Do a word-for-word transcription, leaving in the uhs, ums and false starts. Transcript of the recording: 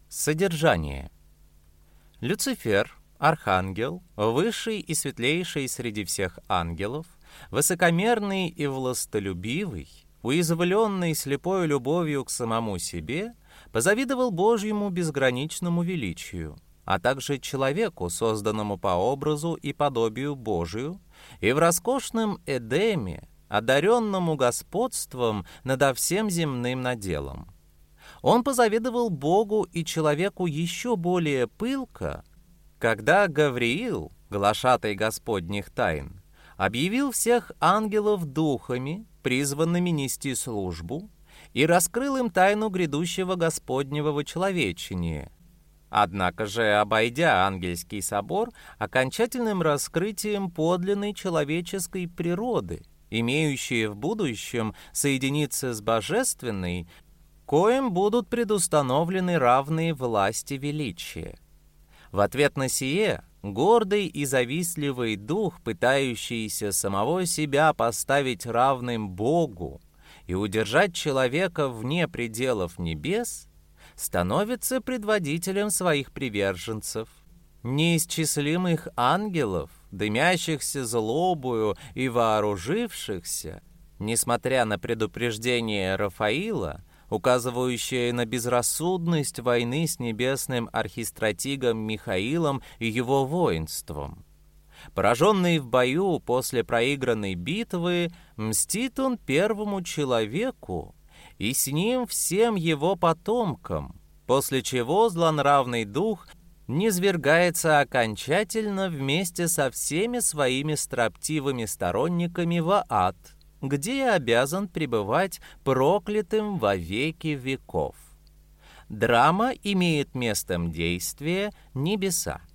Содержание. Люцифер, архангел, высший и светлейший среди всех ангелов, высокомерный и властолюбивый, уязвленный слепой любовью к самому себе, позавидовал Божьему безграничному величию, а также человеку, созданному по образу и подобию Божию, и в роскошном Эдеме, одаренному господством надо всем земным наделом. Он позавидовал Богу и человеку еще более пылко, когда Гавриил, глашатай Господних тайн, объявил всех ангелов духами, призванными нести службу, и раскрыл им тайну грядущего Господнего вочеловечения. Однако же, обойдя ангельский собор окончательным раскрытием подлинной человеческой природы, имеющей в будущем соединиться с божественной, коим будут предустановлены равные власти величия. В ответ на сие, гордый и завистливый дух, пытающийся самого себя поставить равным Богу и удержать человека вне пределов небес, становится предводителем своих приверженцев. Неисчислимых ангелов, дымящихся злобою и вооружившихся, несмотря на предупреждение Рафаила, указывающее на безрассудность войны с небесным архистратигом Михаилом и его воинством. Пораженный в бою после проигранной битвы, мстит он первому человеку и с ним всем его потомкам, после чего злонравный дух низвергается окончательно вместе со всеми своими строптивыми сторонниками в ад, где обязан пребывать проклятым во веки веков. Драма имеет местом действия небеса.